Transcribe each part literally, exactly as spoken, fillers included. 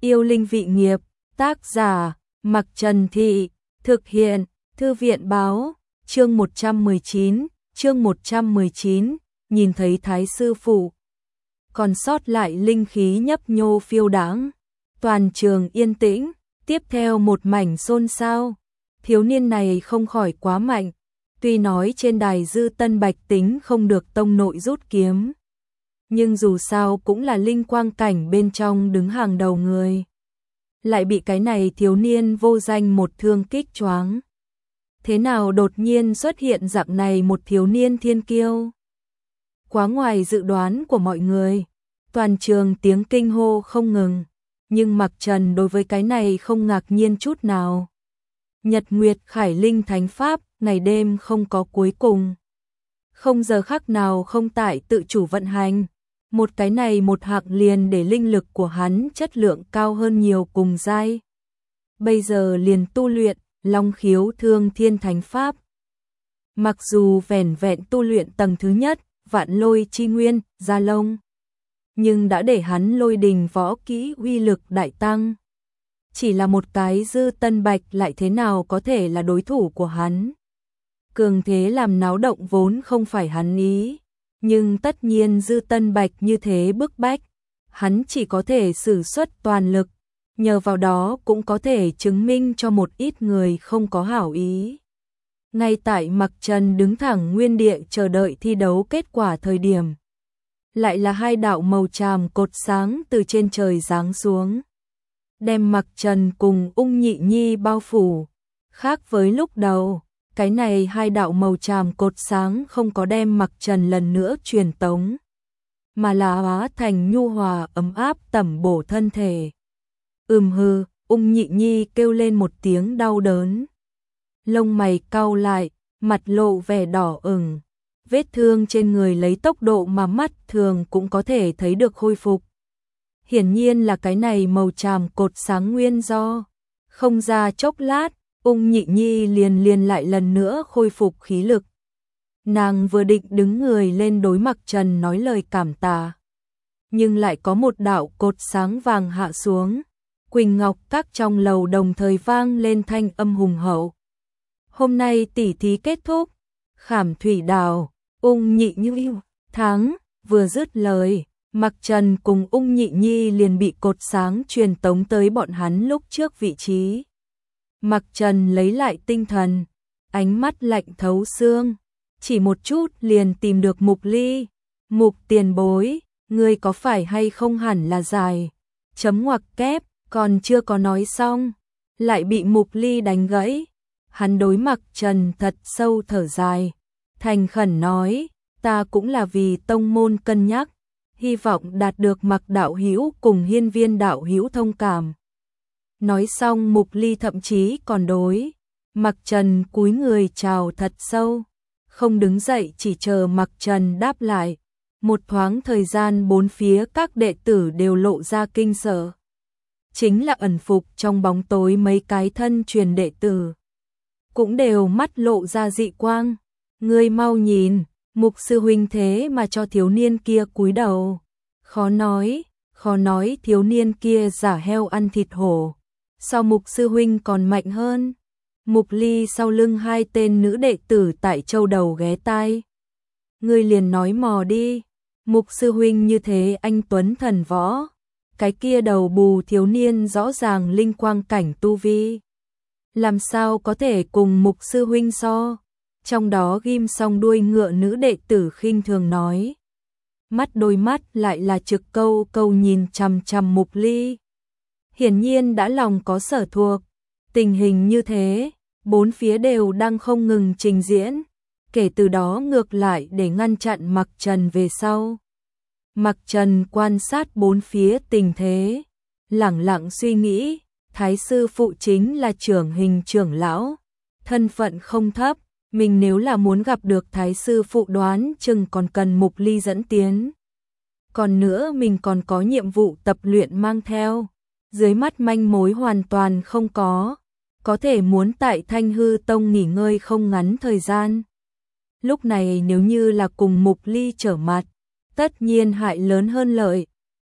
Yêu linh vị nghiệp, tác giả, Mặc Trần Thị, thực hiện, Thư viện báo, chương một trăm mười chín, chương một trăm mười chín, nhìn thấy Thái sư phụ. Còn sót lại linh khí nhấp nhô phiêu đãng, toàn trường yên tĩnh, tiếp theo một mảnh xôn xao. Thiếu niên này không khỏi quá mạnh, tuy nói trên đài Dư Tân Bạch tính không được tông nội rút kiếm, nhưng dù sao cũng là linh quang cảnh bên trong đứng hàng đầu người. Lại bị cái này thiếu niên vô danh một thương kích choáng. Thế nào đột nhiên xuất hiện dạng này một thiếu niên thiên kiêu? Quá ngoài dự đoán của mọi người, toàn trường tiếng kinh hô không ngừng, nhưng Mặc Trần đối với cái này không ngạc nhiên chút nào. Nhật Nguyệt Khải Linh Thánh Pháp, ngày đêm không có cuối cùng. Không giờ khắc nào không tại tự chủ vận hành. Một cái này một hạng liền để linh lực của hắn chất lượng cao hơn nhiều cùng giai. Bây giờ liền tu luyện Long Khiếu Thương Thiên Thánh Pháp. Mặc dù vẻn vẹn tu luyện tầng thứ nhất, Vạn Lôi Chi Nguyên, Gia Lông, nhưng đã để hắn lôi đình võ kỹ uy lực đại tăng. Chỉ là một cái Dư Tân Bạch lại thế nào có thể là đối thủ của hắn. Cường thế làm náo động vốn không phải hắn ý, nhưng tất nhiên Dư Tân Bạch như thế bức bách, hắn chỉ có thể sử xuất toàn lực, nhờ vào đó cũng có thể chứng minh cho một ít người không có hảo ý. Ngay tại Mặc Trần đứng thẳng nguyên địa chờ đợi thi đấu kết quả thời điểm, lại là hai đạo màu tràm cột sáng từ trên trời giáng xuống, đem Mặc Trần cùng Ung Nhị Nhi bao phủ. Khác với lúc đầu, cái này hai đạo màu tràm cột sáng không có đem Mặc Trần lần nữa truyền tống, mà là hóa thành nhu hòa ấm áp tẩm bổ thân thể. Ừm hư, Ung Nhị Nhi kêu lên một tiếng đau đớn. Lông mày cau lại, mặt lộ vẻ đỏ ửng. Vết thương trên người lấy tốc độ mà mắt thường cũng có thể thấy được khôi phục. Hiển nhiên là cái này màu tràm cột sáng nguyên do. Không ra chốc lát, Ung Nhị Nhi liền liền lại lần nữa khôi phục khí lực. Nàng vừa định đứng người lên đối Mặc Trần nói lời cảm tạ, nhưng lại có một đạo cột sáng vàng hạ xuống. Quỳnh Ngọc Các trong lầu đồng thời vang lên thanh âm hùng hậu. Hôm nay tỷ thí kết thúc, Khảm Thủy Đào, Ung Nhị Nhi thắng. Vừa dứt lời, Mặc Trần cùng Ung Nhị Nhi liền bị cột sáng truyền tống tới bọn hắn lúc trước vị trí. Mặc Trần lấy lại tinh thần, ánh mắt lạnh thấu xương, chỉ một chút liền tìm được Mục Ly. Mục tiền bối, ngươi có phải hay không hẳn là dài. Chấm ngoặc kép, còn chưa có nói xong, lại bị Mục Ly đánh gãy. Hắn đối Mặc Trần thật sâu thở dài, thành khẩn nói, ta cũng là vì tông môn cân nhắc, hy vọng đạt được Mặc đạo hữu cùng Hiên Viên đạo hữu thông cảm. Nói xong Mục Ly thậm chí còn đối Mặc Trần cúi người chào thật sâu, không đứng dậy chỉ chờ Mặc Trần đáp lại. Một thoáng thời gian bốn phía các đệ tử đều lộ ra kinh sợ. Chính là ẩn phục trong bóng tối mấy cái thân truyền đệ tử, cũng đều mắt lộ ra dị quang. Ngươi mau nhìn, Mục sư huynh thế mà cho thiếu niên kia cúi đầu. Khó nói, khó nói thiếu niên kia giả heo ăn thịt hổ, sao Mục sư huynh còn mạnh hơn. Mục Ly sau lưng hai tên nữ đệ tử tại châu đầu ghé tai. Ngươi liền nói mò đi, Mục sư huynh như thế anh tuấn thần võ, cái kia đầu bù thiếu niên rõ ràng linh quang cảnh tu vi, làm sao có thể cùng Mục sư huynh so. Trong đó ghim song đuôi ngựa nữ đệ tử khinh thường nói, mắt đôi mắt lại là trực câu câu nhìn chằm chằm Mục Ly. Hiển nhiên đã lòng có sở thuộc. Tình hình như thế, bốn phía đều đang không ngừng trình diễn, kể từ đó ngược lại để ngăn chặn Mặc Trần về sau. Mặc Trần quan sát bốn phía tình thế, lẳng lặng suy nghĩ, Thái sư phụ chính là trưởng hình trưởng lão, thân phận không thấp, mình nếu là muốn gặp được Thái sư phụ đoán chừng còn cần Mục Ly dẫn tiến. Còn nữa mình còn có nhiệm vụ tập luyện mang theo, dưới mắt manh mối hoàn toàn không có, có thể muốn tại Thanh Hư Tông nghỉ ngơi không ngắn thời gian. Lúc này nếu như là cùng Mục Ly trở mặt, tất nhiên hại lớn hơn lợi.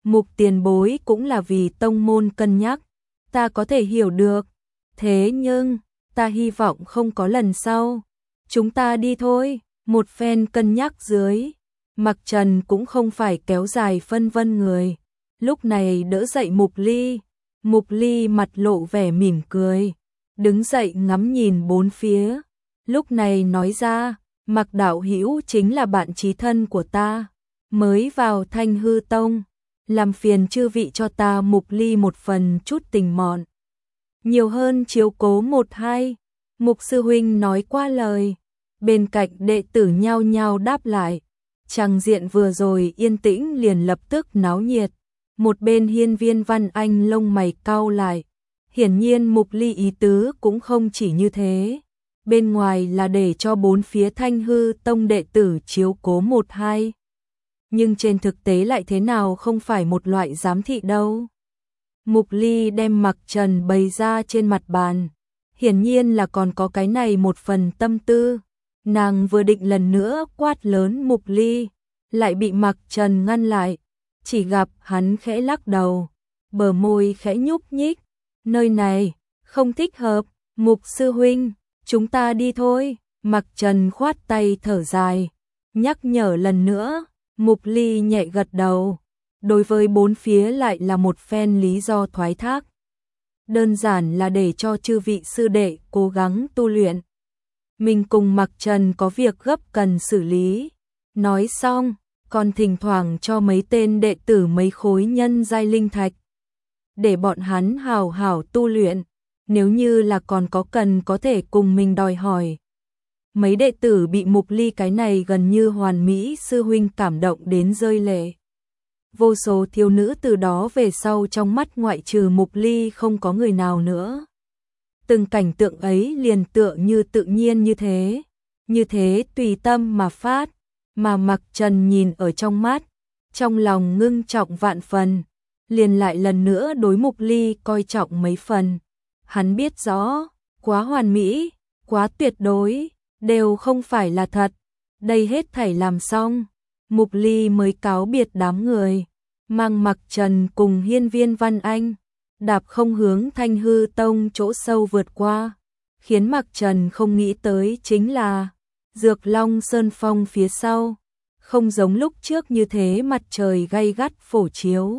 Mục tiền bối cũng là vì tông môn cân nhắc, ta có thể hiểu được. Thế nhưng, ta hy vọng không có lần sau. Chúng ta đi thôi. Một phen cân nhắc dưới, Mặc Trần cũng không phải kéo dài phân vân người. Lúc này đỡ dậy Mục Ly. Mục Ly mặt lộ vẻ mỉm cười, đứng dậy ngắm nhìn bốn phía. Lúc này nói ra, Mặc đạo hữu chính là bạn chí thân của ta, mới vào Thanh Hư Tông, làm phiền chư vị cho ta Mục Ly một phần chút tình mọn. Nhiều hơn chiếu cố một hai. Mục sư huynh nói qua lời, bên cạnh đệ tử nhao nhao đáp lại. Tràng diện vừa rồi yên tĩnh liền lập tức náo nhiệt. Một bên Hiên Viên Văn Anh lông mày cau lại. Hiển nhiên Mục Ly ý tứ cũng không chỉ như thế. Bên ngoài là để cho bốn phía Thanh Hư Tông đệ tử chiếu cố một hai. Nhưng trên thực tế lại thế nào không phải một loại giám thị đâu. Mục Ly đem Mặc Trần bày ra trên mặt bàn. Hiển nhiên là còn có cái này một phần tâm tư. Nàng vừa định lần nữa quát lớn Mục Ly, lại bị Mặc Trần ngăn lại. Chỉ gặp hắn khẽ lắc đầu, bờ môi khẽ nhúc nhích. Nơi này, không thích hợp, Mục sư huynh, chúng ta đi thôi. Mặc Trần khoát tay thở dài, nhắc nhở lần nữa. Mục Ly nhẹ gật đầu. Đối với bốn phía lại là một phen lý do thoái thác. Đơn giản là để cho chư vị sư đệ cố gắng tu luyện. Mình cùng Mặc Trần có việc gấp cần xử lý. Nói xong, còn thỉnh thoảng cho mấy tên đệ tử mấy khối nhân giai linh thạch. Để bọn hắn hào hảo tu luyện. Nếu như là còn có cần có thể cùng mình đòi hỏi. Mấy đệ tử bị Mục Ly cái này gần như hoàn mỹ sư huynh cảm động đến rơi lệ. Vô số thiếu nữ từ đó về sau trong mắt ngoại trừ Mục Ly không có người nào nữa. Từng cảnh tượng ấy liền tựa như tự nhiên như thế, như thế tùy tâm mà phát, mà Mặc Trần nhìn ở trong mắt, trong lòng ngưng trọng vạn phần, liền lại lần nữa đối Mục Ly coi trọng mấy phần. Hắn biết rõ, quá hoàn mỹ, quá tuyệt đối, đều không phải là thật. Đây hết thảy làm xong, Mục Ly mới cáo biệt đám người, mang Mặc Trần cùng Hiên Viên Văn Anh, đạp không hướng Thanh Hư Tông chỗ sâu vượt qua. Khiến Mặc Trần không nghĩ tới chính là, Dược Long Sơn Phong phía sau, không giống lúc trước như thế mặt trời gay gắt phổ chiếu.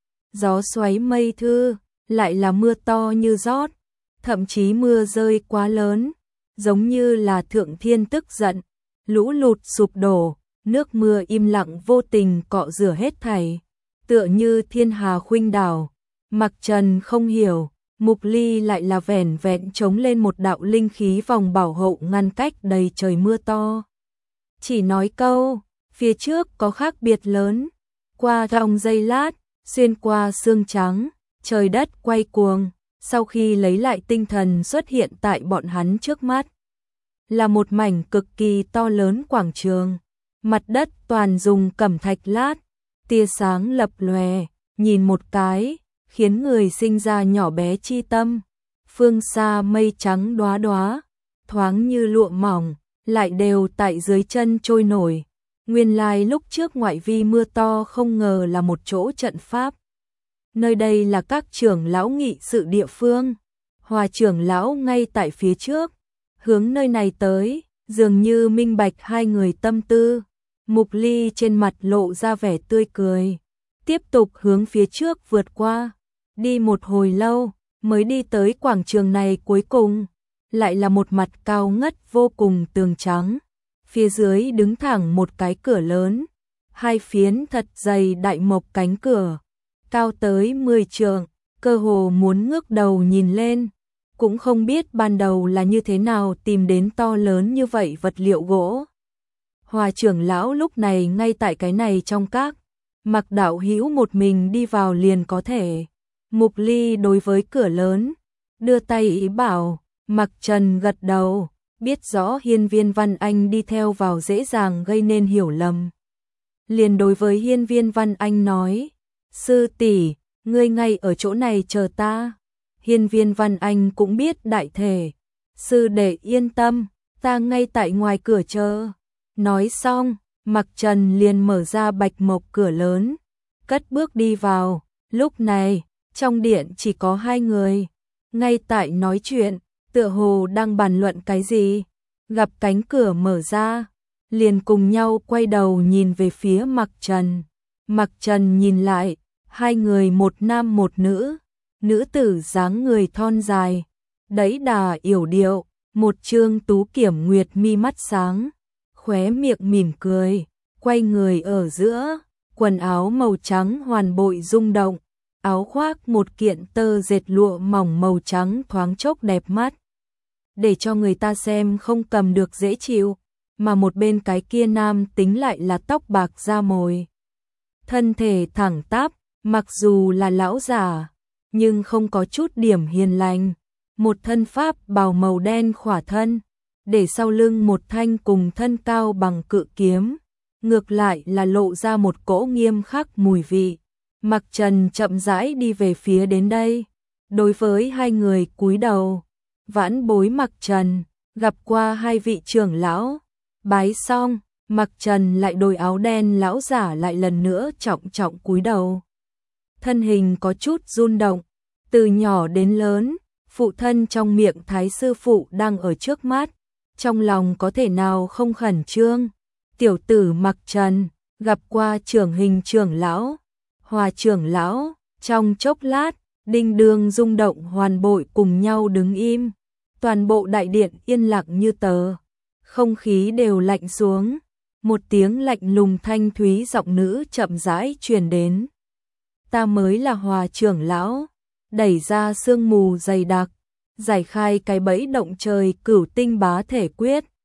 Gió xoáy mây thư, lại là mưa to như rót, thậm chí mưa rơi quá lớn, giống như là thượng thiên tức giận, lũ lụt sụp đổ, nước mưa im lặng vô tình cọ rửa hết thảy, tựa như thiên hà khuynh đảo. Mặc Trần không hiểu, Mục Ly lại là vẻn vẹn chống lên một đạo linh khí vòng bảo hộ ngăn cách đầy trời mưa to. Chỉ nói câu, phía trước có khác biệt lớn, qua trong giây lát, xuyên qua sương trắng, trời đất quay cuồng, sau khi lấy lại tinh thần xuất hiện tại bọn hắn trước mắt. Là một mảnh cực kỳ to lớn quảng trường, mặt đất toàn dùng cẩm thạch lát, tia sáng lập lòe, nhìn một cái, khiến người sinh ra nhỏ bé chi tâm. Phương xa mây trắng đóa đóa, thoáng như lụa mỏng, lại đều tại dưới chân trôi nổi. Nguyên lai lúc trước ngoại vi mưa to không ngờ là một chỗ trận pháp. Nơi đây là các trưởng lão nghị sự địa phương. Hòa trưởng lão ngay tại phía trước, hướng nơi này tới, dường như minh bạch hai người tâm tư. Mục Ly trên mặt lộ ra vẻ tươi cười, tiếp tục hướng phía trước vượt qua. Đi một hồi lâu, mới đi tới quảng trường này cuối cùng, lại là một mặt cao ngất vô cùng tường trắng. Phía dưới đứng thẳng một cái cửa lớn, hai phiến thật dày đại mộc cánh cửa, cao tới mười trượng, cơ hồ muốn ngước đầu nhìn lên, cũng không biết ban đầu là như thế nào tìm đến to lớn như vậy vật liệu gỗ. Hòa trưởng lão lúc này ngay tại cái này trong các, Mặc đạo hữu một mình đi vào liền có thể. Mục Ly đối với cửa lớn, đưa tay ý bảo. Mặc Trần gật đầu, biết rõ Hiên Viên Văn Anh đi theo vào dễ dàng gây nên hiểu lầm. Liền đối với Hiên Viên Văn Anh nói, sư tỷ, ngươi ngay ở chỗ này chờ ta. Hiên Viên Văn Anh cũng biết đại thể, sư đệ yên tâm, ta ngay tại ngoài cửa chờ. Nói xong, Mặc Trần liền mở ra bạch mộc cửa lớn, cất bước đi vào. Lúc này, trong điện chỉ có hai người, ngay tại nói chuyện, tựa hồ đang bàn luận cái gì. Gặp cánh cửa mở ra, liền cùng nhau quay đầu nhìn về phía Mặc Trần. Mặc Trần nhìn lại, hai người một nam một nữ, nữ tử dáng người thon dài, đẫy đà yểu điệu, một trương tú kiểm nguyệt mi mắt sáng, khóe miệng mỉm cười, quay người ở giữa, quần áo màu trắng hoàn bội rung động, áo khoác một kiện tơ dệt lụa mỏng màu trắng thoáng chốc đẹp mắt, để cho người ta xem không cầm được dễ chịu, mà một bên cái kia nam tính lại là tóc bạc da mồi. Thân thể thẳng tắp, mặc dù là lão giả, nhưng không có chút điểm hiền lành, một thân pháp bào màu đen khỏa thân, để sau lưng một thanh cùng thân cao bằng cự kiếm, ngược lại là lộ ra một cỗ nghiêm khắc mùi vị. Mặc Trần chậm rãi đi về phía đến đây, đối với hai người cúi đầu, vãn bối Mặc Trần, gặp qua hai vị trưởng lão, bái xong, Mặc Trần lại đổi áo đen, lão giả lại lần nữa trọng trọng cúi đầu. Thân hình có chút run động, từ nhỏ đến lớn, phụ thân trong miệng Thái sư phụ đang ở trước mắt, trong lòng có thể nào không khẩn trương. Tiểu tử Mặc Trần, gặp qua trưởng hình trưởng lão, Hòa trưởng lão, trong chốc lát, đinh đương rung động hoàn bội cùng nhau đứng im, toàn bộ đại điện yên lặng như tờ, không khí đều lạnh xuống, một tiếng lạnh lùng thanh thúy giọng nữ chậm rãi truyền đến. Ta mới là Hòa trưởng lão, đẩy ra sương mù dày đặc, giải khai cái bẫy động trời cửu tinh bá thể quyết,